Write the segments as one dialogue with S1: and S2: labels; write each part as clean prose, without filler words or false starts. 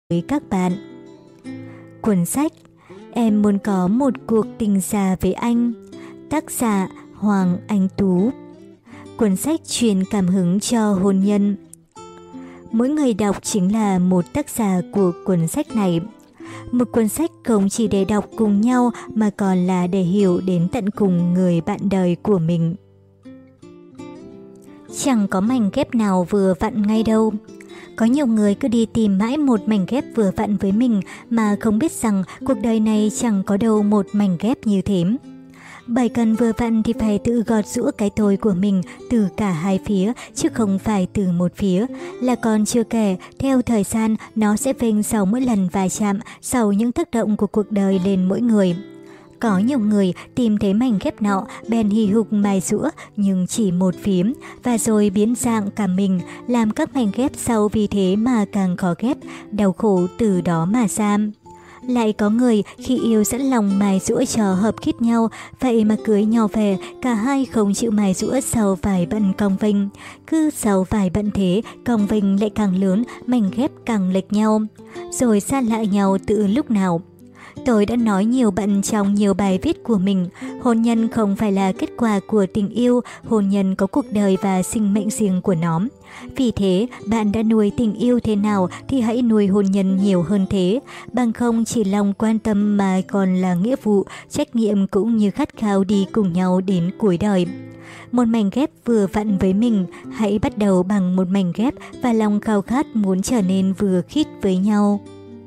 S1: với các bạn. Cuốn sách Em muốn có một cuộc tình già với anh, tác giả Hoàng Anh Tú. Cuốn sách truyền cảm hứng cho hôn nhân. Mỗi người đọc chính là một tác giả của cuốn sách này. Một cuốn sách không chỉ để đọc cùng nhau mà còn là để hiểu đến tận cùng người bạn đời của mình. Chẳng có mảnh ghép nào vừa vặn ngay đâu. Có nhiều người cứ đi tìm mãi một mảnh ghép vừa vặn với mình mà không biết rằng cuộc đời này chẳng có đâu một mảnh ghép như thế. Bởi cần vừa vặn thì phải tự gọt giũa cái tôi của mình từ cả hai phía chứ không phải từ một phía. Là còn chưa kể, theo thời gian nó sẽ vênh sau mỗi lần va chạm, sau những tác động của cuộc đời lên mỗi người. Có nhiều người tìm thấy mảnh ghép nọ bèn hì hục mài giũa nhưng chỉ một phía và rồi biến dạng cả mình, làm các mảnh ghép sau vì thế mà càng khó ghép, đau khổ từ đó mà ra. Lại có người khi yêu sẵn lòng mài giũa cho hợp khít nhau, vậy mà cưới nhau về, cả hai không chịu mài giũa sau vài bận cong vênh. Cứ sau vài bận thế, cong vênh lại càng lớn, mảnh ghép càng lệch nhau, rồi xa lại nhau từ lúc nào. Tôi đã nói nhiều bận trong nhiều bài viết của mình, hôn nhân không phải là kết quả của tình yêu, hôn nhân có cuộc đời và sinh mệnh riêng của nó. Vì thế, bạn đã nuôi tình yêu thế nào thì hãy nuôi hôn nhân nhiều hơn thế, bằng không chỉ lòng quan tâm mà còn là nghĩa vụ, trách nhiệm cũng như khát khao đi cùng nhau đến cuối đời. Một mảnh ghép vừa vặn với mình, hãy bắt đầu bằng một mảnh ghép và lòng khao khát muốn trở nên vừa khít với nhau.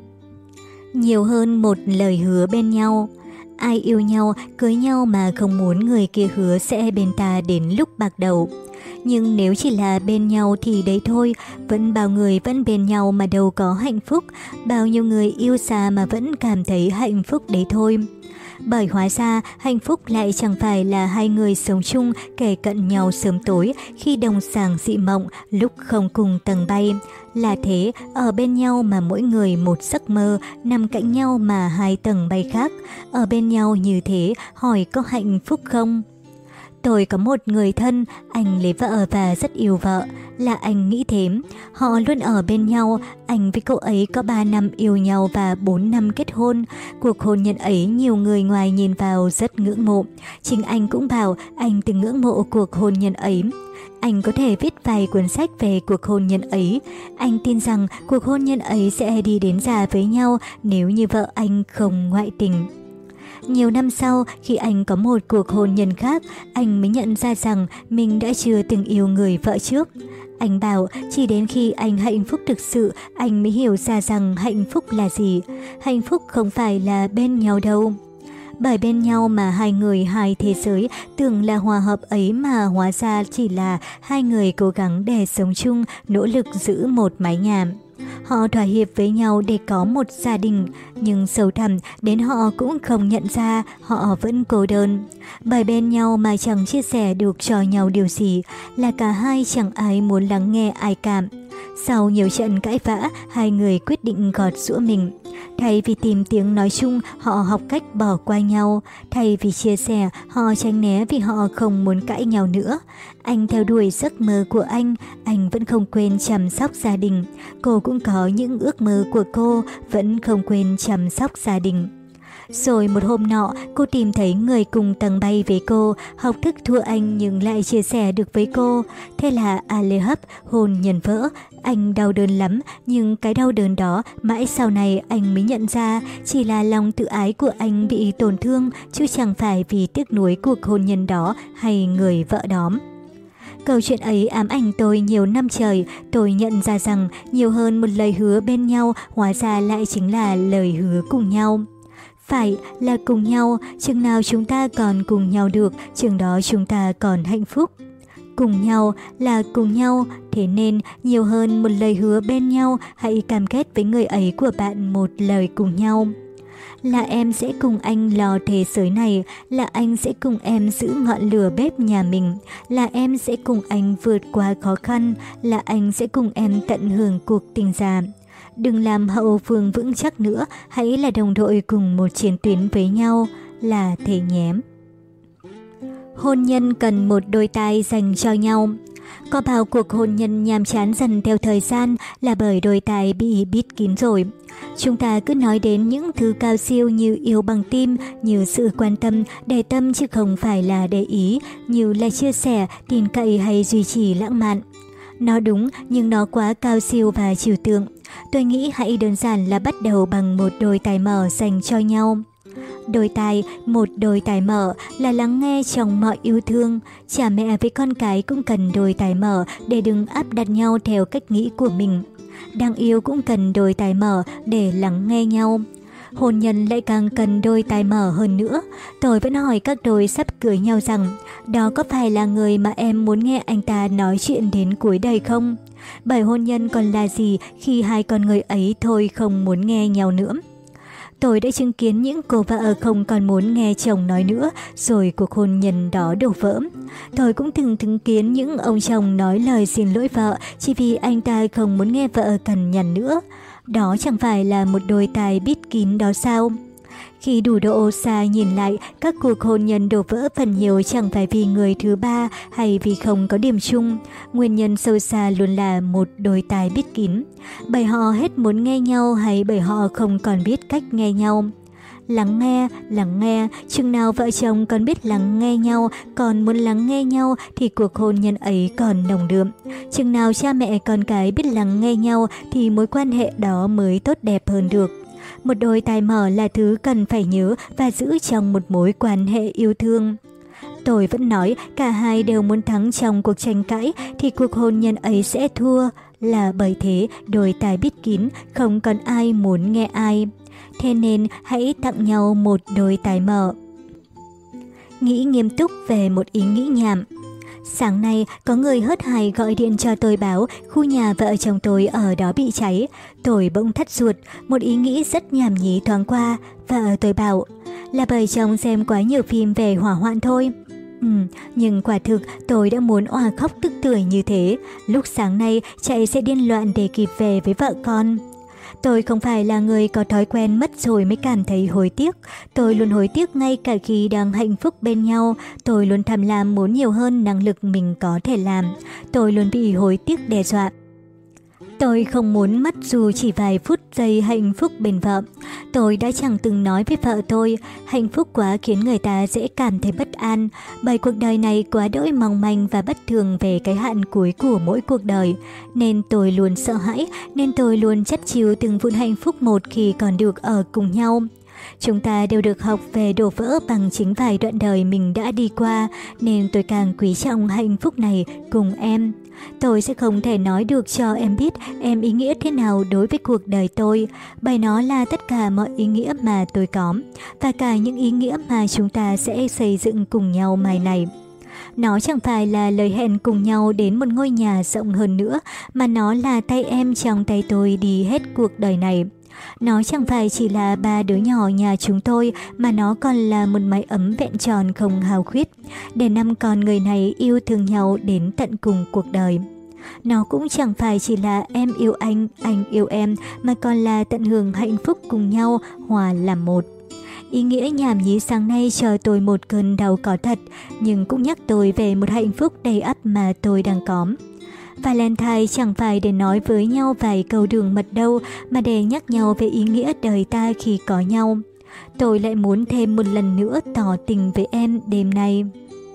S1: Nhiều hơn một lời hứa bên nhau. Ai yêu nhau, cưới nhau mà không muốn người kia hứa sẽ bên ta đến lúc bạc đầu. Nhưng nếu chỉ là bên nhau thì đấy thôi, vẫn bao người vẫn bên nhau mà đâu có hạnh phúc, bao nhiêu người yêu xa mà vẫn cảm thấy hạnh phúc đấy thôi. Bởi hóa ra hạnh phúc lại chẳng phải là hai người sống chung kề cận nhau sớm tối khi đồng sàng dị mộng lúc không cùng tầng bay. Là thế, ở bên nhau mà mỗi người một giấc mơ, nằm cạnh nhau mà hai tầng bay khác. Ở bên nhau như thế, hỏi có hạnh phúc không? Tôi có một người thân, anh lấy vợ và rất yêu vợ, là anh nghĩ thế. Họ luôn ở bên nhau, anh với cậu ấy có 3 năm yêu nhau và 4 năm kết hôn. Cuộc hôn nhân ấy nhiều người ngoài nhìn vào rất ngưỡng mộ. Chính anh cũng bảo anh từng ngưỡng mộ cuộc hôn nhân ấy. Anh có thể viết vài cuốn sách về cuộc hôn nhân ấy. Anh tin rằng cuộc hôn nhân ấy sẽ đi đến già với nhau nếu như vợ anh không ngoại tình. Nhiều năm sau, khi anh có một cuộc hôn nhân khác, anh mới nhận ra rằng mình đã chưa từng yêu người vợ trước. Anh bảo chỉ đến khi anh hạnh phúc thực sự, anh mới hiểu ra rằng hạnh phúc là gì. Hạnh phúc không phải là bên nhau đâu. Bởi bên nhau mà hai người hai thế giới, tưởng là hòa hợp ấy mà hóa ra chỉ là hai người cố gắng để sống chung, nỗ lực giữ một mái nhà. Họ thỏa hiệp với nhau để có một gia đình, nhưng sâu thẳm đến họ cũng không nhận ra họ vẫn cô đơn. Bởi bên nhau mà chẳng chia sẻ được cho nhau điều gì, là cả hai chẳng ai muốn lắng nghe ai cả. Sau nhiều trận cãi vã, hai người quyết định gọt giũa mình. Thay vì tìm tiếng nói chung, họ học cách bỏ qua nhau. Thay vì chia sẻ, họ tránh né vì họ không muốn cãi nhau nữa. Anh theo đuổi giấc mơ của anh vẫn không quên chăm sóc gia đình. Cô cũng có những ước mơ của cô, vẫn không quên chăm sóc gia đình. Rồi một hôm nọ, cô tìm thấy người cùng tầng bay với cô, học thức thua anh nhưng lại chia sẻ được với cô. Thế là lê hấp, hôn nhân vỡ. Anh đau đớn lắm, nhưng cái đau đớn đó mãi sau này anh mới nhận ra chỉ là lòng tự ái của anh bị tổn thương, chứ chẳng phải vì tiếc nuối cuộc hôn nhân đó hay người vợ đó. Câu chuyện ấy ám ảnh tôi nhiều năm trời, tôi nhận ra rằng nhiều hơn một lời hứa bên nhau hóa ra lại chính là lời hứa cùng nhau. Phải là cùng nhau, chừng nào chúng ta còn cùng nhau được, chừng đó chúng ta còn hạnh phúc. Cùng nhau là cùng nhau, thế nên nhiều hơn một lời hứa bên nhau, hãy cam kết với người ấy của bạn một lời cùng nhau. Là em sẽ cùng anh lo thế giới này, là anh sẽ cùng em giữ ngọn lửa bếp nhà mình, là em sẽ cùng anh vượt qua khó khăn, là anh sẽ cùng em tận hưởng cuộc tình già. Đừng làm hậu phương vững chắc nữa, hãy là đồng đội cùng một chiến tuyến với nhau, là thế nhé. Hôn nhân cần một đôi tai dành cho nhau. Có bao cuộc hôn nhân nhàm chán dần theo thời gian là bởi đôi tai bị bít kín rồi. Chúng ta cứ nói đến những thứ cao siêu như yêu bằng tim, như sự quan tâm, để tâm chứ không phải là để ý, như là chia sẻ, tin cậy hay duy trì lãng mạn. Nó đúng nhưng nó quá cao siêu và trừu tượng. Tôi nghĩ hãy đơn giản là bắt đầu bằng một đôi tai mở dành cho nhau. Một đôi tai mở là lắng nghe trong mọi yêu thương. Cha mẹ với con cái cũng cần đôi tai mở để đừng áp đặt nhau theo cách nghĩ của mình. Đang yêu cũng cần đôi tai mở để lắng nghe nhau. Hôn nhân lại càng cần đôi tai mở hơn nữa. Tôi vẫn hỏi các đôi sắp cưới nhau rằng, đó có phải là người mà em muốn nghe anh ta nói chuyện đến cuối đời không? Bởi hôn nhân còn là gì khi hai con người ấy thôi không muốn nghe nhau nữa. Tôi đã chứng kiến những cô vợ không còn muốn nghe chồng nói nữa, rồi cuộc hôn nhân đó đổ vỡ. Tôi cũng từng chứng kiến những ông chồng nói lời xin lỗi vợ chỉ vì anh ta không muốn nghe vợ cằn nhằn nữa. Đó chẳng phải là một đôi tai bít kín đó sao? Khi đủ độ xa nhìn lại, các cuộc hôn nhân đổ vỡ phần nhiều chẳng phải vì người thứ ba hay vì không có điểm chung. Nguyên nhân sâu xa luôn là một đôi tai bít kín. Bởi họ hết muốn nghe nhau hay bởi họ không còn biết cách nghe nhau. Lắng nghe, chừng nào vợ chồng còn biết lắng nghe nhau, còn muốn lắng nghe nhau thì cuộc hôn nhân ấy còn nồng đượm. Chừng nào cha mẹ con cái biết lắng nghe nhau thì mối quan hệ đó mới tốt đẹp hơn được. Một đôi tai mở là thứ cần phải nhớ và giữ trong một mối quan hệ yêu thương. Tôi vẫn nói cả hai đều muốn thắng trong cuộc tranh cãi thì cuộc hôn nhân ấy sẽ thua. Là bởi thế đôi tai bít kín không còn ai muốn nghe ai. Thế nên hãy tặng nhau một đôi tai mở. Nghĩ nghiêm túc về một ý nghĩ nhảm. Sáng nay có người hớt hải gọi điện cho tôi báo khu nhà vợ chồng tôi ở đó bị cháy. Tôi bỗng thắt ruột, một ý nghĩ rất nhảm nhí thoáng qua. Vợ tôi bảo là bởi chồng xem quá nhiều phim về hỏa hoạn thôi. Nhưng quả thực tôi đã muốn òa khóc tức tưởi như thế. Lúc sáng nay chạy xe điên loạn để kịp về với vợ con. Tôi không phải là người có thói quen mất rồi mới cảm thấy hối tiếc. Tôi luôn hối tiếc ngay cả khi đang hạnh phúc bên nhau. Tôi luôn tham lam muốn nhiều hơn năng lực mình có thể làm. Tôi luôn bị hối tiếc đe dọa. Tôi không muốn mất dù chỉ vài phút giây hạnh phúc bên vợ. Tôi đã chẳng từng nói với vợ tôi, hạnh phúc quá khiến người ta dễ cảm thấy bất an, bởi cuộc đời này quá đỗi mong manh và bất thường về cái hạn cuối của mỗi cuộc đời. Nên tôi luôn sợ hãi, nên tôi luôn chất chiu từng vụn hạnh phúc một khi còn được ở cùng nhau. Chúng ta đều được học về đổ vỡ bằng chính vài đoạn đời mình đã đi qua, nên tôi càng quý trọng hạnh phúc này cùng em. Tôi sẽ không thể nói được cho em biết em ý nghĩa thế nào đối với cuộc đời tôi, bởi nó là tất cả mọi ý nghĩa mà tôi có, và cả những ý nghĩa mà chúng ta sẽ xây dựng cùng nhau mai này. Nó chẳng phải là lời hẹn cùng nhau đến một ngôi nhà rộng hơn nữa, mà nó là tay em trong tay tôi đi hết cuộc đời này. Nó chẳng phải chỉ là ba đứa nhỏ nhà chúng tôi, mà nó còn là một mái ấm vẹn tròn không hao khuyết, để năm con người này yêu thương nhau đến tận cùng cuộc đời. Nó cũng chẳng phải chỉ là em yêu anh yêu em, mà còn là tận hưởng hạnh phúc cùng nhau, hòa làm một. Ý nghĩa nhảm nhí sáng nay cho tôi một cơn đau có thật, nhưng cũng nhắc tôi về một hạnh phúc đầy ắp mà tôi đang có. Valentine chẳng phải để nói với nhau vài câu đường mật đâu, mà để nhắc nhau về ý nghĩa đời ta khi có nhau. Tôi lại muốn thêm một lần nữa tỏ tình với em đêm nay.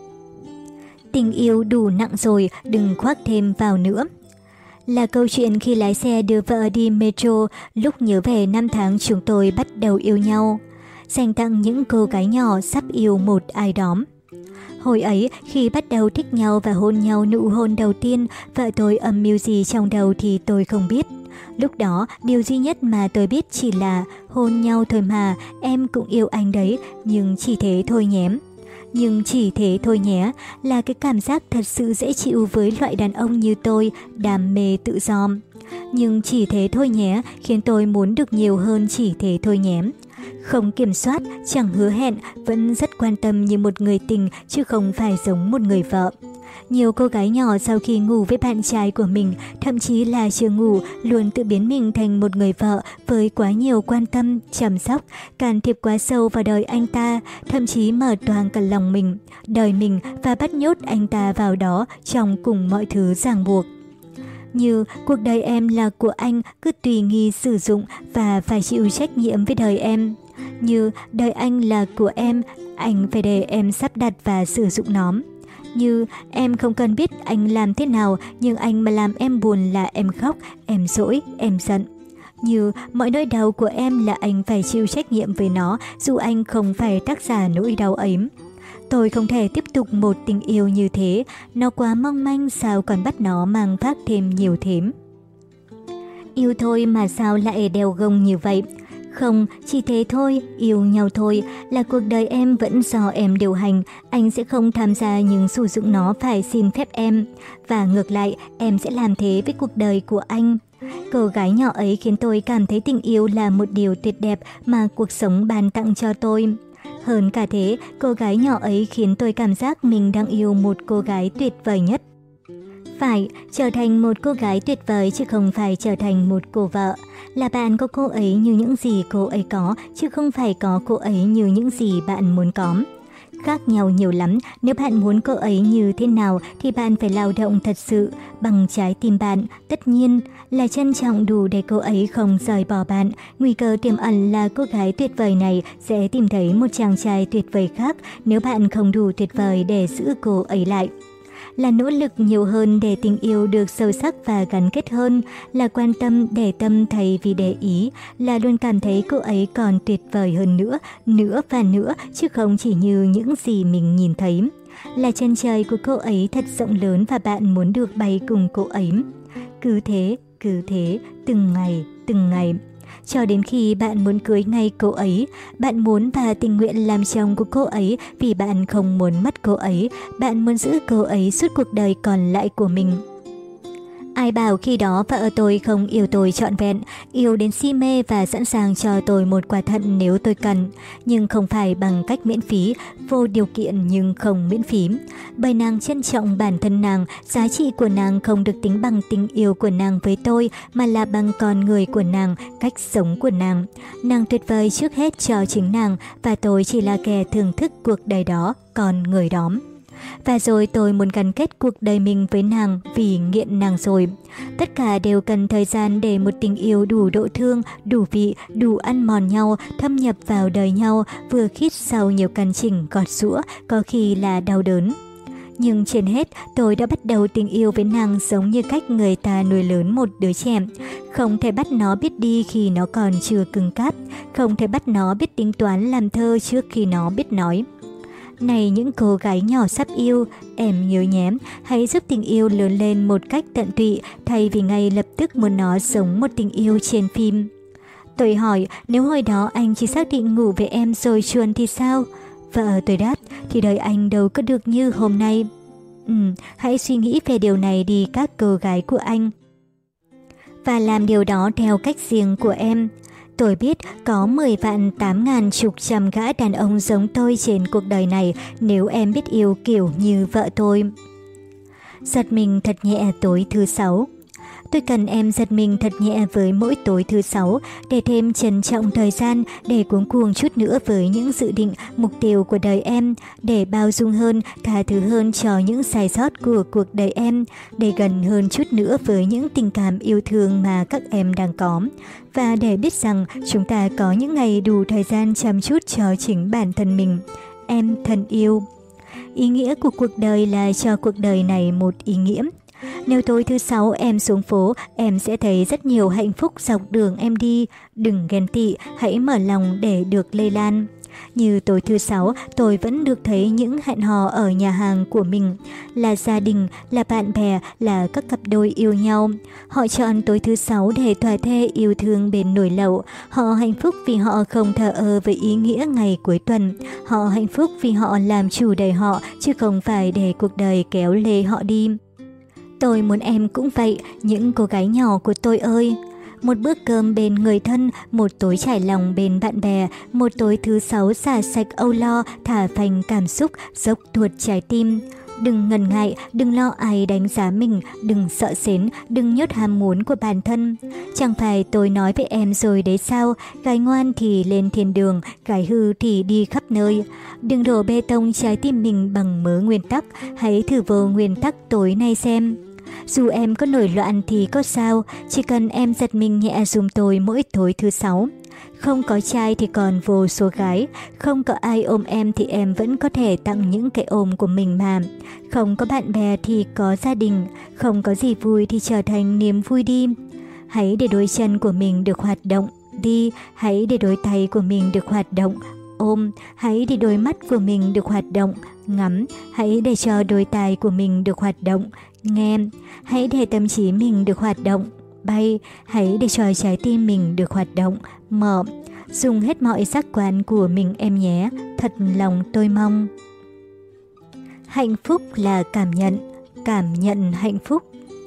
S1: Tình yêu đủ nặng rồi, đừng khoác thêm vào nữa. Là câu chuyện khi lái xe đưa vợ đi metro, lúc nhớ về năm tháng chúng tôi bắt đầu yêu nhau. Dành tặng những cô gái nhỏ sắp yêu một ai đó. Hồi ấy, khi bắt đầu thích nhau và hôn nhau nụ hôn đầu tiên, vợ tôi âm mưu gì trong đầu thì tôi không biết. Lúc đó, điều duy nhất mà tôi biết chỉ là hôn nhau thôi mà, em cũng yêu anh đấy, nhưng chỉ thế thôi nhé. Nhưng chỉ thế thôi nhé, là cái cảm giác thật sự dễ chịu với loại đàn ông như tôi, đam mê tự do. Nhưng chỉ thế thôi nhé, khiến tôi muốn được nhiều hơn chỉ thế thôi nhé. Không kiểm soát, chẳng hứa hẹn, vẫn rất quan tâm như một người tình chứ không phải giống một người vợ. Nhiều cô gái nhỏ sau khi ngủ với bạn trai của mình, thậm chí là chưa ngủ, luôn tự biến mình thành một người vợ với quá nhiều quan tâm, chăm sóc, can thiệp quá sâu vào đời anh ta, thậm chí mở toang cả lòng mình, đời mình và bắt nhốt anh ta vào đó trong cùng mọi thứ ràng buộc. Như cuộc đời em là của anh, cứ tùy nghi sử dụng và phải chịu trách nhiệm với đời em. Như đời anh là của em, anh phải để em sắp đặt và sử dụng nó. Như em không cần biết anh làm thế nào, nhưng anh mà làm em buồn là em khóc, em dỗi, em giận. Như mọi nỗi đau của em là anh phải chịu trách nhiệm với nó, dù anh không phải tác giả nỗi đau ấy. Tôi không thể tiếp tục một tình yêu như thế, nó quá mong manh, sao còn bắt nó mang vác thêm nhiều thếm. Yêu thôi mà sao lại đeo gông như vậy? Không, chỉ thế thôi, yêu nhau thôi, là cuộc đời em vẫn do em điều hành, anh sẽ không tham gia nhưng sử dụng nó phải xin phép em. Và ngược lại, em sẽ làm thế với cuộc đời của anh. Cô gái nhỏ ấy khiến tôi cảm thấy tình yêu là một điều tuyệt đẹp mà cuộc sống ban tặng cho tôi. Hơn cả thế, cô gái nhỏ ấy khiến tôi cảm giác mình đang yêu một cô gái tuyệt vời nhất. Phải, trở thành một cô gái tuyệt vời chứ không phải trở thành một cô vợ. Là bạn có cô ấy như những gì cô ấy có, chứ không phải có cô ấy như những gì bạn muốn có. Khác nhau nhiều lắm, nếu bạn muốn cô ấy như thế nào thì bạn phải lao động thật sự, bằng trái tim bạn, tất nhiên là trân trọng đủ để cô ấy không rời bỏ bạn. Nguy cơ tiềm ẩn là cô gái tuyệt vời này sẽ tìm thấy một chàng trai tuyệt vời khác nếu bạn không đủ tuyệt vời để giữ cô ấy lại. Là nỗ lực nhiều hơn để tình yêu được sâu sắc và gắn kết hơn, là quan tâm để tâm thay vì để ý, là luôn cảm thấy cô ấy còn tuyệt vời hơn nữa, nữa và nữa, chứ không chỉ như những gì mình nhìn thấy. Là chân trời của cô ấy thật rộng lớn và bạn muốn được bay cùng cô ấy. Cứ thế, từng ngày. Cho đến khi bạn muốn cưới ngay cô ấy, bạn muốn và tình nguyện làm chồng của cô ấy vì bạn không muốn mất cô ấy, bạn muốn giữ cô ấy suốt cuộc đời còn lại của mình. Ai bảo khi đó vợ tôi không yêu tôi trọn vẹn, yêu đến si mê và sẵn sàng cho tôi một quả thận nếu tôi cần, nhưng không phải bằng cách miễn phí, vô điều kiện nhưng không miễn phí. Bởi nàng trân trọng bản thân nàng, giá trị của nàng không được tính bằng tình yêu của nàng với tôi mà là bằng con người của nàng, cách sống của nàng. Nàng tuyệt vời trước hết cho chính nàng và tôi chỉ là kẻ thưởng thức cuộc đời đó, con người đó. Và rồi tôi muốn gắn kết cuộc đời mình với nàng vì nghiện nàng rồi. Tất cả đều cần thời gian để một tình yêu đủ độ thương, đủ vị, đủ ăn mòn nhau, thâm nhập vào đời nhau, vừa khít sau nhiều căn chỉnh gọt giũa, có khi là đau đớn. Nhưng trên hết, tôi đã bắt đầu tình yêu với nàng giống như cách người ta nuôi lớn một đứa trẻ. Không thể bắt nó biết đi khi nó còn chưa cứng cáp, không thể bắt nó biết tính toán làm thơ trước khi nó biết nói. Này những cô gái nhỏ sắp yêu, em nhớ nhé, hãy giúp tình yêu lớn lên một cách tận tụy thay vì ngay lập tức muốn nó sống một tình yêu trên phim. Tôi hỏi, nếu hồi đó anh chỉ xác định ngủ với em rồi chuồn thì sao? Vợ tôi đáp, thì đời anh đâu có được như hôm nay. Hãy suy nghĩ về điều này đi các cô gái của anh. Và làm điều đó theo cách riêng của em. Tôi biết có 10 vạn 8.000 chục trăm gã đàn ông giống tôi trên cuộc đời này nếu em biết yêu kiểu như vợ tôi. Giật mình thật nhẹ tối thứ 6. Tôi cần em giật mình thật nhẹ với mỗi tối thứ 6 để thêm trân trọng thời gian, để cuống cuồng chút nữa với những dự định, mục tiêu của đời em, để bao dung hơn, tha thứ hơn cho những sai sót của cuộc đời em, để gần hơn chút nữa với những tình cảm yêu thương mà các em đang có. Và để biết rằng chúng ta có những ngày đủ thời gian chăm chút cho chính bản thân mình. Em thân yêu. Ý nghĩa của cuộc đời là cho cuộc đời này một ý nghĩa. Nếu tối thứ 6 em xuống phố, em sẽ thấy rất nhiều hạnh phúc dọc đường em đi. Đừng ghen tị, hãy mở lòng để được lây lan. Như tối thứ 6, tôi vẫn được thấy những hẹn hò ở nhà hàng của mình. Là gia đình, là bạn bè, là các cặp đôi yêu nhau. Họ chọn tối thứ 6 để thỏa thê yêu thương bên nồi lẩu. Họ hạnh phúc vì họ không thờ ơ với ý nghĩa ngày cuối tuần. Họ hạnh phúc vì họ làm chủ đời họ, chứ không phải để cuộc đời kéo lê họ đi. Tôi muốn em cũng vậy, những cô gái nhỏ của tôi ơi. Một bữa cơm bên người thân, một tối trải lòng bên bạn bè, một tối thứ 6 xả sạch âu lo, thả phanh cảm xúc, dốc tuột trái tim. Đừng ngần ngại, đừng lo ai đánh giá mình, đừng sợ sến, đừng nhốt ham muốn của bản thân. Chẳng phải tôi nói với em rồi đấy sao, gái ngoan thì lên thiên đường, gái hư thì đi khắp nơi. Đừng đổ bê tông trái tim mình bằng mớ nguyên tắc, hãy thử vô nguyên tắc tối nay xem. Dù em có nổi loạn thì có sao, chỉ cần em giật mình nhẹ giùm tôi mỗi tối thứ 6. Không có trai thì còn vô số gái, không có ai ôm em thì em vẫn có thể tặng những cái ôm của mình mà. Không có bạn bè thì có gia đình, không có gì vui thì trở thành niềm vui đi. Hãy để đôi chân của mình được hoạt động, đi, hãy để đôi tay của mình được hoạt động, ôm, hãy để đôi mắt của mình được hoạt động, ngắm, hãy để cho đôi tai của mình được hoạt động, nghe, hãy để tâm trí mình được hoạt động, bay, hãy để cho trái tim mình được hoạt động, mở. Dùng hết mọi giác quan của mình em nhé, thật lòng tôi mong. Hạnh phúc là cảm nhận hạnh phúc.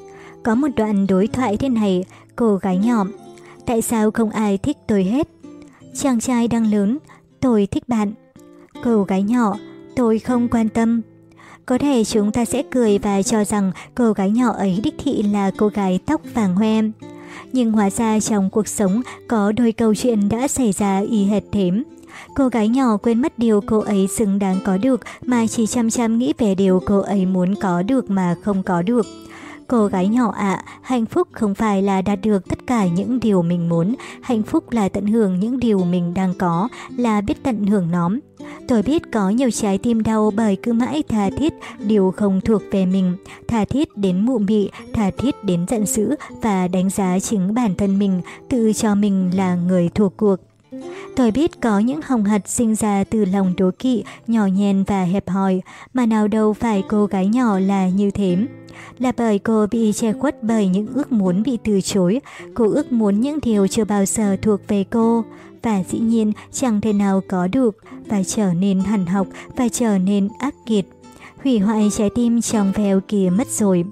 S1: Có một đoạn đối thoại thế này, cô gái nhỏ: tại sao không ai thích tôi hết? Chàng trai đang lớn: tôi thích bạn. Cô gái nhỏ: tôi không quan tâm. Có thể chúng ta sẽ cười và cho rằng cô gái nhỏ ấy đích thị là cô gái tóc vàng hoe. Nhưng hóa ra trong cuộc sống có đôi câu chuyện đã xảy ra y hệt thế. Cô gái nhỏ quên mất điều cô ấy xứng đáng có được mà chỉ chăm chăm nghĩ về điều cô ấy muốn có được mà không có được. Cô gái nhỏ ạ, hạnh phúc không phải là đạt được tất cả những điều mình muốn, hạnh phúc là tận hưởng những điều mình đang có, là biết tận hưởng nó. Tôi biết có nhiều trái tim đau bởi cứ mãi tha thiết điều không thuộc về mình, tha thiết đến mụ mị, tha thiết đến giận dữ và đánh giá chính bản thân mình, tự cho mình là người thua cuộc. Tôi biết có những hồng hật sinh ra từ lòng đố kỵ, nhỏ nhen và hẹp hòi, mà nào đâu phải cô gái nhỏ là như thế. Là bởi cô bị che khuất bởi những ước muốn bị từ chối, cô ước muốn những điều chưa bao giờ thuộc về cô, và dĩ nhiên chẳng thể nào có được, và trở nên hằn học, và trở nên ác nghiệt. Hủy hoại trái tim trong veo kia mất rồi.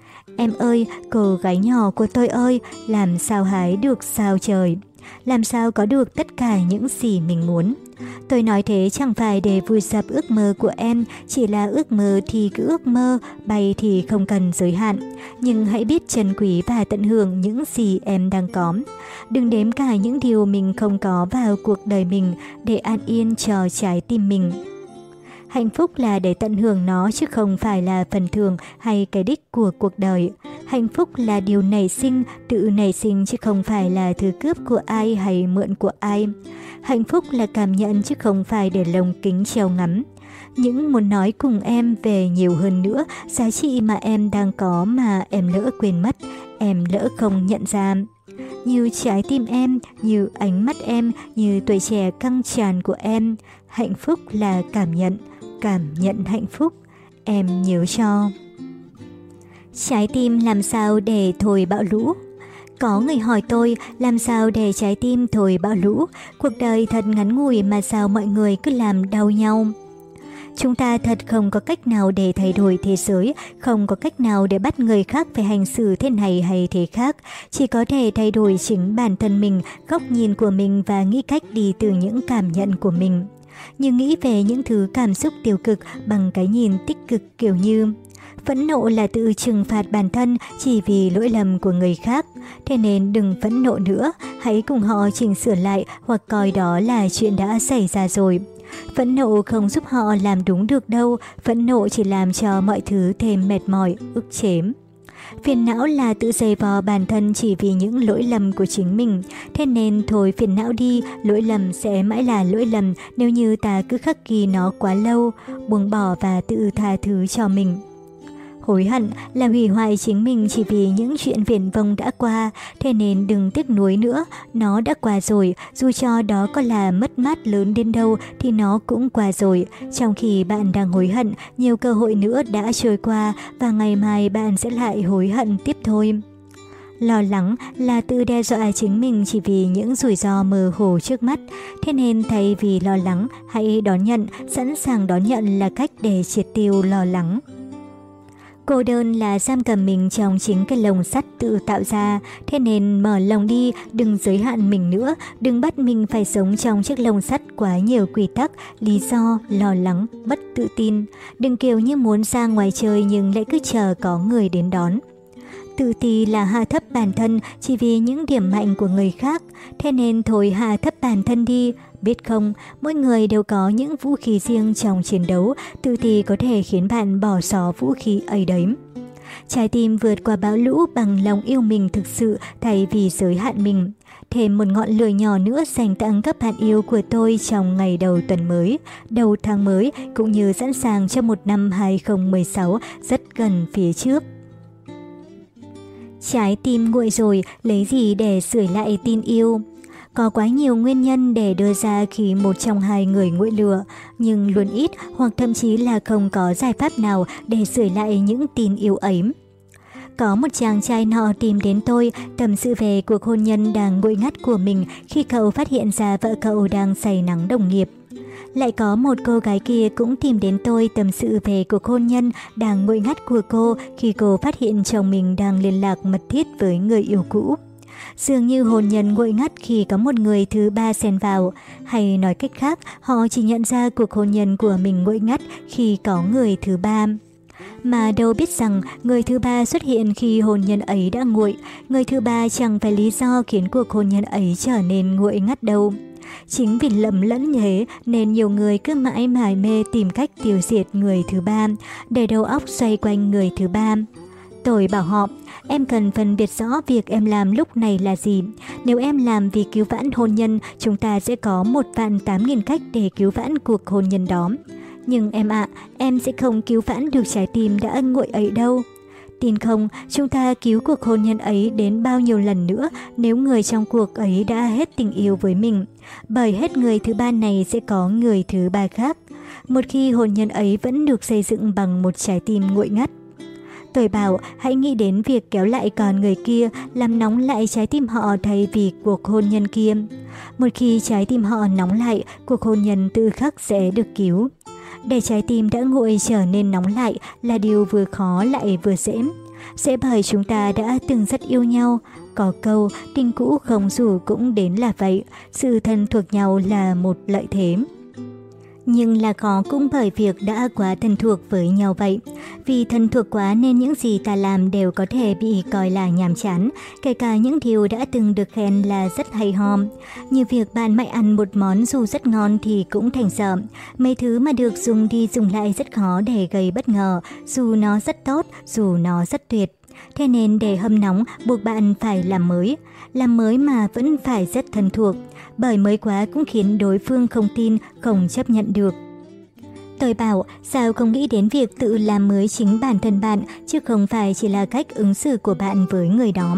S1: Em ơi, cô gái nhỏ của tôi ơi, làm sao hái được sao trời? Làm sao có được tất cả những gì mình muốn? Tôi nói thế chẳng phải để vùi dập ước mơ của em, chỉ là ước mơ thì cứ ước mơ, bay thì không cần giới hạn. Nhưng hãy biết trân quý và tận hưởng những gì em đang có. Đừng đếm cả những điều mình không có vào cuộc đời mình để an yên cho trái tim mình. Hạnh phúc là để tận hưởng nó chứ không phải là phần thưởng hay cái đích của cuộc đời. Hạnh phúc là điều nảy sinh, tự nảy sinh chứ không phải là thứ cướp của ai hay mượn của ai. Hạnh phúc là cảm nhận chứ không phải để lồng kính treo ngắm. Những muốn nói cùng em về nhiều hơn nữa giá trị mà em đang có mà em lỡ quên mất, em lỡ không nhận ra. Như trái tim em, như ánh mắt em, như tuổi trẻ căng tràn của em. Hạnh phúc là cảm nhận hạnh phúc. Em nhớ cho. Trái tim làm sao để thổi bão lũ? Có người hỏi tôi làm sao để trái tim thổi bão lũ? Cuộc đời thật ngắn ngủi mà sao mọi người cứ làm đau nhau? Chúng ta thật không có cách nào để thay đổi thế giới, không có cách nào để bắt người khác phải hành xử thế này hay thế khác. Chỉ có thể thay đổi chính bản thân mình, góc nhìn của mình và nghĩ cách đi từ những cảm nhận của mình. Nhưng nghĩ về những thứ cảm xúc tiêu cực bằng cái nhìn tích cực kiểu như phẫn nộ là tự trừng phạt bản thân chỉ vì lỗi lầm của người khác. Thế nên đừng phẫn nộ nữa, hãy cùng họ chỉnh sửa lại hoặc coi đó là chuyện đã xảy ra rồi. Phẫn nộ không giúp họ làm đúng được đâu, phẫn nộ chỉ làm cho mọi thứ thêm mệt mỏi, ức chế. Phiền não là tự giày vò bản thân chỉ vì những lỗi lầm của chính mình. Thế nên thôi phiền não đi, lỗi lầm sẽ mãi là lỗi lầm nếu như ta cứ khắc ghi nó quá lâu, buông bỏ và tự tha thứ cho mình. Hối hận là hủy hoại chính mình chỉ vì những chuyện viển vông đã qua, thế nên đừng tiếc nuối nữa, nó đã qua rồi, dù cho đó có là mất mát lớn đến đâu thì nó cũng qua rồi. Trong khi bạn đang hối hận, nhiều cơ hội nữa đã trôi qua và ngày mai bạn sẽ lại hối hận tiếp thôi. Lo lắng là tự đe dọa chính mình chỉ vì những rủi ro mơ hồ trước mắt. Thế nên thay vì lo lắng, hãy đón nhận, sẵn sàng đón nhận là cách để triệt tiêu lo lắng. Cô đơn là giam cầm mình trong chính cái lồng sắt tự tạo ra, thế nên mở lòng đi, đừng giới hạn mình nữa, đừng bắt mình phải sống trong chiếc lồng sắt quá nhiều quy tắc, lý do, lo lắng, mất tự tin. Đừng kiểu như muốn ra ngoài chơi nhưng lại cứ chờ có người đến đón. Tự ti là hạ thấp bản thân chỉ vì những điểm mạnh của người khác, thế nên thôi hạ thấp bản thân đi. Biết không, mỗi người đều có những vũ khí riêng trong chiến đấu, tự ti có thể khiến bạn bỏ xó vũ khí ấy đấy. Trái tim vượt qua bão lũ bằng lòng yêu mình thực sự thay vì giới hạn mình. Thêm một ngọn lửa nhỏ nữa dành tặng các bạn yêu của tôi trong ngày đầu tuần mới, đầu tháng mới, cũng như sẵn sàng cho một năm 2016 rất gần phía trước. Trái tim nguội rồi, lấy gì để sưởi lại tin yêu? Có quá nhiều nguyên nhân để đưa ra khi một trong hai người nguội lửa, nhưng luôn ít hoặc thậm chí là không có giải pháp nào để sưởi lại những tin yêu ấy. Có một chàng trai nọ tìm đến tôi tâm sự về cuộc hôn nhân đang nguội ngắt của mình khi cậu phát hiện ra vợ cậu đang say nắng đồng nghiệp. Lại có một cô gái kia cũng tìm đến tôi tâm sự về cuộc hôn nhân đang nguội ngắt của cô khi cô phát hiện chồng mình đang liên lạc mật thiết với người yêu cũ. Dường như hôn nhân nguội ngắt khi có một người thứ ba xen vào, hay nói cách khác, họ chỉ nhận ra cuộc hôn nhân của mình nguội ngắt khi có người thứ ba. Mà đâu biết rằng người thứ ba xuất hiện khi hôn nhân ấy đã nguội, người thứ ba chẳng phải lý do khiến cuộc hôn nhân ấy trở nên nguội ngắt đâu. Chính vì lầm lẫn như thế nên nhiều người cứ mãi mải mê tìm cách tiêu diệt người thứ ba, để đầu óc xoay quanh người thứ ba. Tôi bảo họ, em cần phân biệt rõ việc em làm lúc này là gì. Nếu em làm vì cứu vãn hôn nhân, chúng ta sẽ có 1.800.000 cách để cứu vãn cuộc hôn nhân đó. Nhưng em ạ, em sẽ không cứu vãn được trái tim đã nguội ấy đâu. Tin không, chúng ta cứu cuộc hôn nhân ấy đến bao nhiêu lần nữa nếu người trong cuộc ấy đã hết tình yêu với mình. Bởi hết người thứ ba này sẽ có người thứ ba khác. Một khi hôn nhân ấy vẫn được xây dựng bằng một trái tim nguội ngắt. Tôi bảo hãy nghĩ đến việc kéo lại con người kia, làm nóng lại trái tim họ thay vì cuộc hôn nhân kia. Một khi trái tim họ nóng lại, cuộc hôn nhân tự khắc sẽ được cứu. Để trái tim đã nguội trở nên nóng lại là điều vừa khó lại vừa dễ. Sẽ bởi chúng ta đã từng rất yêu nhau. Có câu, tình cũ không rủ cũng đến là vậy, sự thân thuộc nhau là một lợi thế. Nhưng là khó cũng bởi việc đã quá thân thuộc với nhau vậy. Vì thân thuộc quá nên những gì ta làm đều có thể bị coi là nhàm chán, kể cả những điều đã từng được khen là rất hay ho. Như việc bạn mãi ăn một món dù rất ngon thì cũng thành sợ. Mấy thứ mà được dùng đi dùng lại rất khó để gây bất ngờ, dù nó rất tốt, dù nó rất tuyệt. Thế nên để hâm nóng buộc bạn phải làm mới mà vẫn phải rất thân thuộc, bởi mới quá cũng khiến đối phương không tin, không chấp nhận được. Tôi bảo sao không nghĩ đến việc tự làm mới chính bản thân bạn, chứ không phải chỉ là cách ứng xử của bạn với người đó.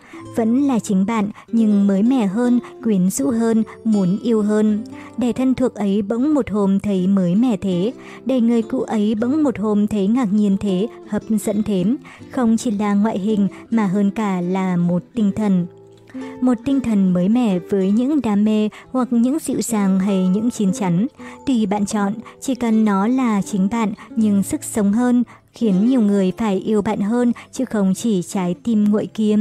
S1: Vẫn là chính bạn nhưng mới mẻ hơn, quyến rũ hơn, muốn yêu hơn. Để thân thuộc ấy bỗng một hôm thấy mới mẻ thế, để người cũ ấy bỗng một hôm thấy ngạc nhiên thế, hấp dẫn thế. Không chỉ là ngoại hình mà hơn cả là một tinh thần. Một tinh thần mới mẻ với những đam mê hoặc những dịu dàng hay những chín chắn. Tùy bạn chọn, chỉ cần nó là chính bạn nhưng sức sống hơn, khiến nhiều người phải yêu bạn hơn chứ không chỉ trái tim nguội kia.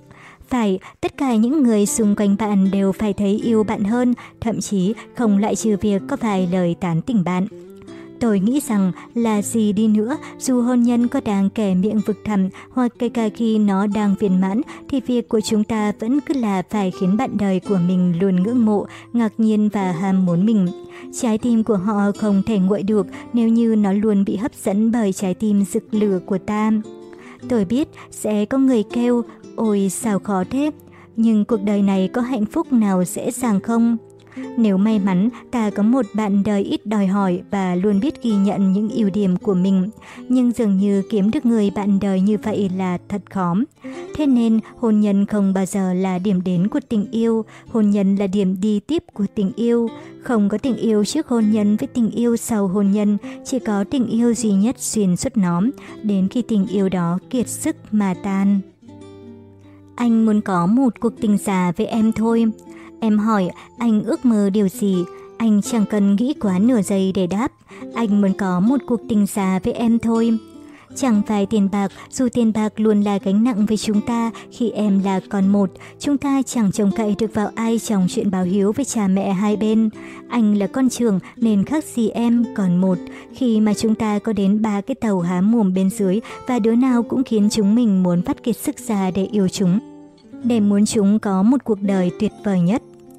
S1: Phải, tất cả những người xung quanh bạn đều phải thấy yêu bạn hơn, thậm chí không loại trừ việc có vài lời tán tỉnh bạn. Tôi nghĩ rằng là gì đi nữa, dù hôn nhân có đang kẻ miệng vực thẳm hoặc kể cả khi nó đang viên mãn, thì việc của chúng ta vẫn cứ là phải khiến bạn đời của mình luôn ngưỡng mộ, ngạc nhiên và ham muốn mình. Trái tim của họ không thể nguội được nếu như nó luôn bị hấp dẫn bởi trái tim rực lửa của ta. Tôi biết sẽ có người kêu, ôi sao khó thế, nhưng cuộc đời này có hạnh phúc nào dễ dàng không? Nếu may mắn ta có một bạn đời ít đòi hỏi và luôn biết ghi nhận những ưu điểm của mình, nhưng dường như kiếm được người bạn đời như vậy là thật khó. Thế nên hôn nhân không bao giờ là điểm đến của tình yêu, hôn nhân là điểm đi tiếp của tình yêu. Không có tình yêu trước hôn nhân với tình yêu sau hôn nhân, chỉ có tình yêu duy nhất xuyên suốt nó, đến khi tình yêu đó kiệt sức mà tan. Anh muốn có một cuộc tình giả với em thôi. Em hỏi anh ước mơ điều gì, anh chẳng cần nghĩ quá nửa giây để đáp. Anh muốn có một cuộc tình giả với em thôi. Chẳng phải tiền bạc, dù tiền bạc luôn là gánh nặng với chúng ta khi em là con một, chúng ta chẳng trông cậy được vào ai trong chuyện báo hiếu với cha mẹ hai bên. Anh là con trưởng nên khác gì em còn một, khi mà chúng ta có đến 3 cái tàu há mồm bên dưới và đứa nào cũng khiến chúng mình muốn vắt kiệt sức ra để yêu chúng, để muốn chúng có một cuộc đời tuyệt vời nhất.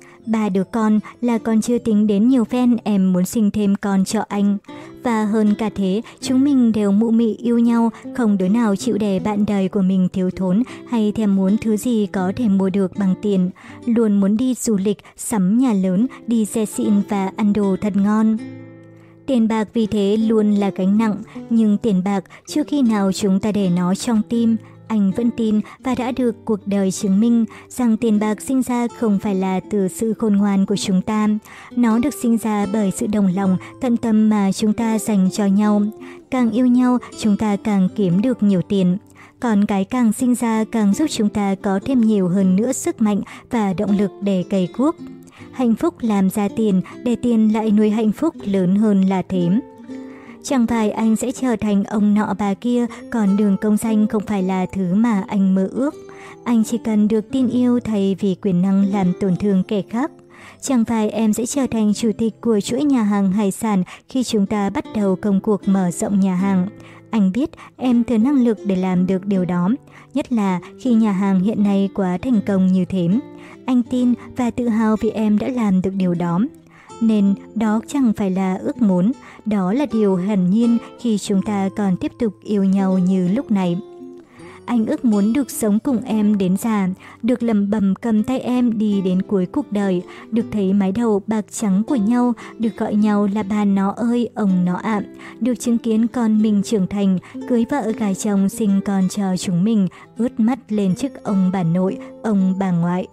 S1: 3 đứa con là còn chưa tính đến nhiều phen em muốn sinh thêm con cho anh. Và hơn cả thế, chúng mình đều mụ mị yêu nhau, không đứa nào chịu để bạn đời của mình thiếu thốn hay thèm muốn thứ gì có thể mua được bằng tiền. Luôn muốn đi du lịch, sắm nhà lớn, đi xe xịn và ăn đồ thật ngon. Tiền bạc vì thế luôn là gánh nặng, nhưng tiền bạc chưa khi nào chúng ta để nó trong tim. Anh vẫn tin và đã được cuộc đời chứng minh rằng tiền bạc sinh ra không phải là từ sự khôn ngoan của chúng ta. Nó được sinh ra bởi sự đồng lòng, tận tâm mà chúng ta dành cho nhau. Càng yêu nhau, chúng ta càng kiếm được nhiều tiền. Còn cái càng sinh ra càng giúp chúng ta có thêm nhiều hơn nữa sức mạnh và động lực để cày cuốc. Hạnh phúc làm ra tiền, để tiền lại nuôi hạnh phúc lớn hơn là thế. Chẳng phải anh sẽ trở thành ông nọ bà kia, còn đường công danh không phải là thứ mà anh mơ ước. Anh chỉ cần được tin yêu thay vì quyền năng làm tổn thương kẻ khác. Chẳng phải em sẽ trở thành chủ tịch của chuỗi nhà hàng hải sản khi chúng ta bắt đầu công cuộc mở rộng nhà hàng. Anh biết em thừa năng lực để làm được điều đó, nhất là khi nhà hàng hiện nay quá thành công như thế. Anh tin và tự hào vì em đã làm được điều đó. Nên đó chẳng phải là ước muốn, đó là điều hiển nhiên khi chúng ta còn tiếp tục yêu nhau như lúc này. Anh ước muốn được sống cùng em đến già, được lẩm bẩm cầm tay em đi đến cuối cuộc đời, được thấy mái đầu bạc trắng của nhau, được gọi nhau là bà nó ơi, ông nó ạ, được chứng kiến con mình trưởng thành, cưới vợ gài chồng sinh con cho chúng mình, ướt mắt lên chức ông bà nội, ông bà ngoại.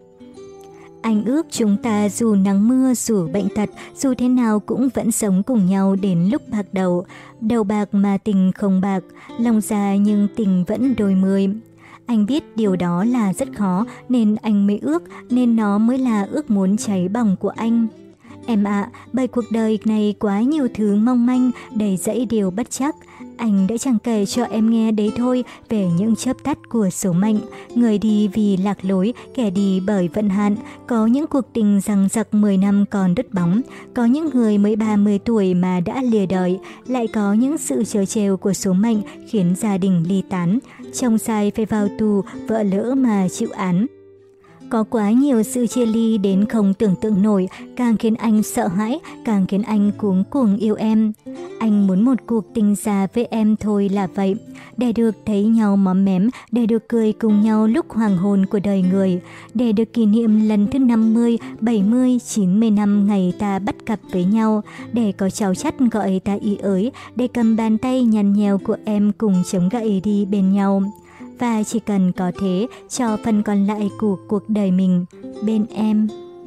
S1: Anh ước chúng ta dù nắng mưa, dù bệnh tật, dù thế nào cũng vẫn sống cùng nhau đến lúc bạc đầu. Đầu bạc mà tình không bạc, lòng già nhưng tình vẫn đôi mươi. Anh biết điều đó là rất khó nên anh mới ước, nên nó mới là ước muốn cháy bỏng của anh. Em ạ, bởi cuộc đời này quá nhiều thứ mong manh, đầy dẫy điều bất chắc. Anh đã chẳng kể cho em nghe đấy thôi về những chớp tắt của số mệnh. Người đi vì lạc lối, kẻ đi bởi vận hạn. Có những cuộc tình rằng giặc 10 năm còn đứt bóng. Có những người mới 30 tuổi mà đã lìa đời. Lại có những sự trớ trêu của số mệnh khiến gia đình ly tán. Chồng sai phải vào tù, vợ lỡ mà chịu án. Có quá nhiều sự chia ly đến không tưởng tượng nổi, càng khiến anh sợ hãi, càng khiến anh cuống cuồng yêu em. Anh muốn một cuộc tình già với em thôi là vậy, để được thấy nhau móm mém, để được cười cùng nhau lúc hoàng hôn của đời người, để được kỷ niệm lần thứ 50, 70, 90 năm ngày ta bắt cặp với nhau, để có cháu chắt gọi ta ý ới, để cầm bàn tay nhăn nheo của em cùng chống gậy đi bên nhau. Và chỉ cần có thế cho phần còn lại của cuộc đời mình bên em.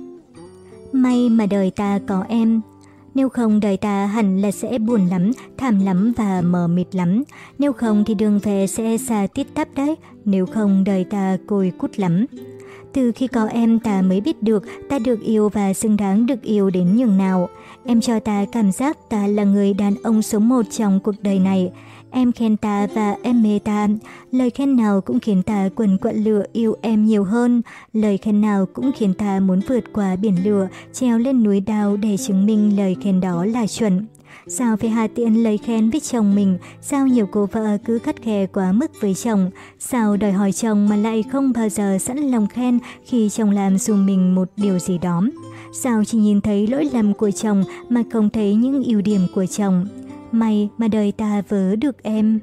S1: May mà đời ta có em. Nếu không đời ta hẳn là sẽ buồn lắm, thảm lắm và mờ mịt lắm. Nếu không thì đường về sẽ xa tít tắp đấy. Nếu không đời ta côi cút lắm. Từ khi có em ta mới biết được ta được yêu và xứng đáng được yêu đến nhường nào. Em cho ta cảm giác ta là người đàn ông số 1 trong cuộc đời này. Em khen ta và em mê ta. Lời khen nào cũng khiến ta quần quật lửa yêu em nhiều hơn. Lời khen nào cũng khiến ta muốn vượt qua biển lửa, trèo lên núi đao để chứng minh lời khen đó là chuẩn. Sao phải hà tiện lời khen với chồng mình? Sao nhiều cô vợ cứ khắt khe quá mức với chồng? Sao đòi hỏi chồng mà lại không bao giờ sẵn lòng khen khi chồng làm dùm mình một điều gì đó? Sao chỉ nhìn thấy lỗi lầm của chồng mà không thấy những ưu điểm của chồng? May mà đời ta vớ được em.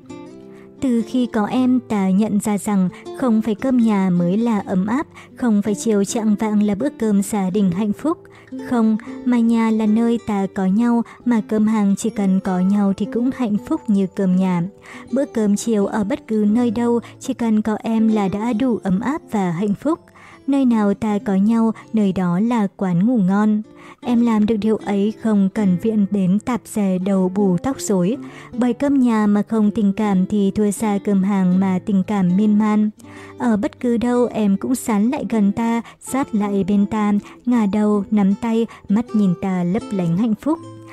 S1: Từ khi có em ta nhận ra rằng không phải cơm nhà mới là ấm áp, không phải chiều chạng vạng là bữa cơm gia đình hạnh phúc. Không, mà nhà là nơi ta có nhau, mà cơm hàng chỉ cần có nhau thì cũng hạnh phúc như cơm nhà. Bữa cơm chiều ở bất cứ nơi đâu chỉ cần có em là đã đủ ấm áp và hạnh phúc. Nơi nào ta có nhau, nơi đó là quán ngủ ngon. Em làm được điều ấy không cần viện đến tạp dề đầu bù tóc rối. Bởi cơm nhà mà không tình cảm thì thua xa cơm hàng mà tình cảm miên man. Ở bất cứ đâu em cũng sán lại gần ta, sát lại bên ta, ngả đầu, nắm tay, mắt nhìn ta lấp lánh hạnh phúc.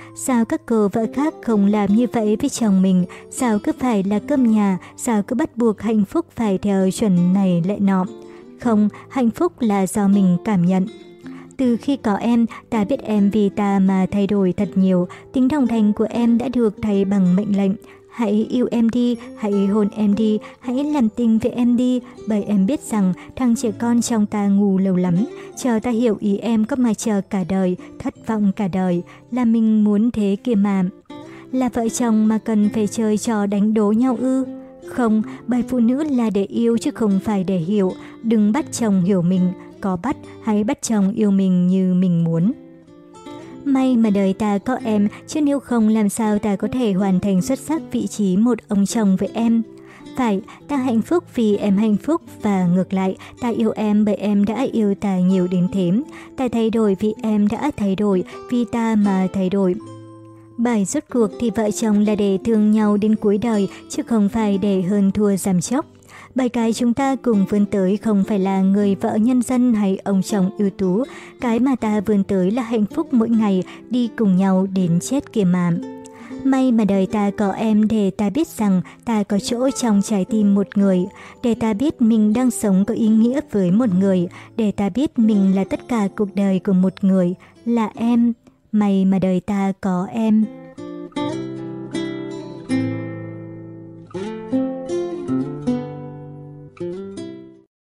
S1: Sao các cô vợ khác không làm như vậy với chồng mình? Sao cứ phải là cơm nhà? Sao cứ bắt buộc hạnh phúc phải theo chuẩn này lệ nọ? Không, hạnh phúc là do mình cảm nhận. Từ khi có em, ta biết em vì ta mà thay đổi thật nhiều. Tính đồng thành của em đã được thay bằng mệnh lệnh. Hãy yêu em đi, hãy hôn em đi, hãy làm tình với em đi. Bởi em biết rằng thằng trẻ con trong ta ngu lâu lắm. Chờ ta hiểu ý em có mà chờ cả đời, thất vọng cả đời. Là mình muốn thế kia mà. Là vợ chồng mà cần phải chơi trò đánh đố nhau ư? Không, bởi phụ nữ là để yêu chứ không phải để hiểu. Đừng bắt chồng hiểu mình. Có bắt, hãy bắt chồng yêu mình như mình muốn. May mà đời ta có em, chứ nếu không làm sao ta có thể hoàn thành xuất sắc vị trí một ông chồng với em. Phải, ta hạnh phúc vì em hạnh phúc và ngược lại, ta yêu em bởi em đã yêu ta nhiều đến thế. Ta thay đổi vì em đã thay đổi, vì ta mà thay đổi. Bài rốt cuộc thì vợ chồng là để thương nhau đến cuối đời, chứ không phải để hơn thua giảm chốc. Bởi cái chúng ta cùng vươn tới không phải là người vợ nhân dân hay ông chồng ưu tú. Cái mà ta vươn tới là hạnh phúc mỗi ngày, đi cùng nhau đến chết kia mà. May mà đời ta có em để ta biết rằng ta có chỗ trong trái tim một người. Để ta biết mình đang sống có ý nghĩa với một người. Để ta biết mình là tất cả cuộc đời của một người. Là em. May mà đời ta có em.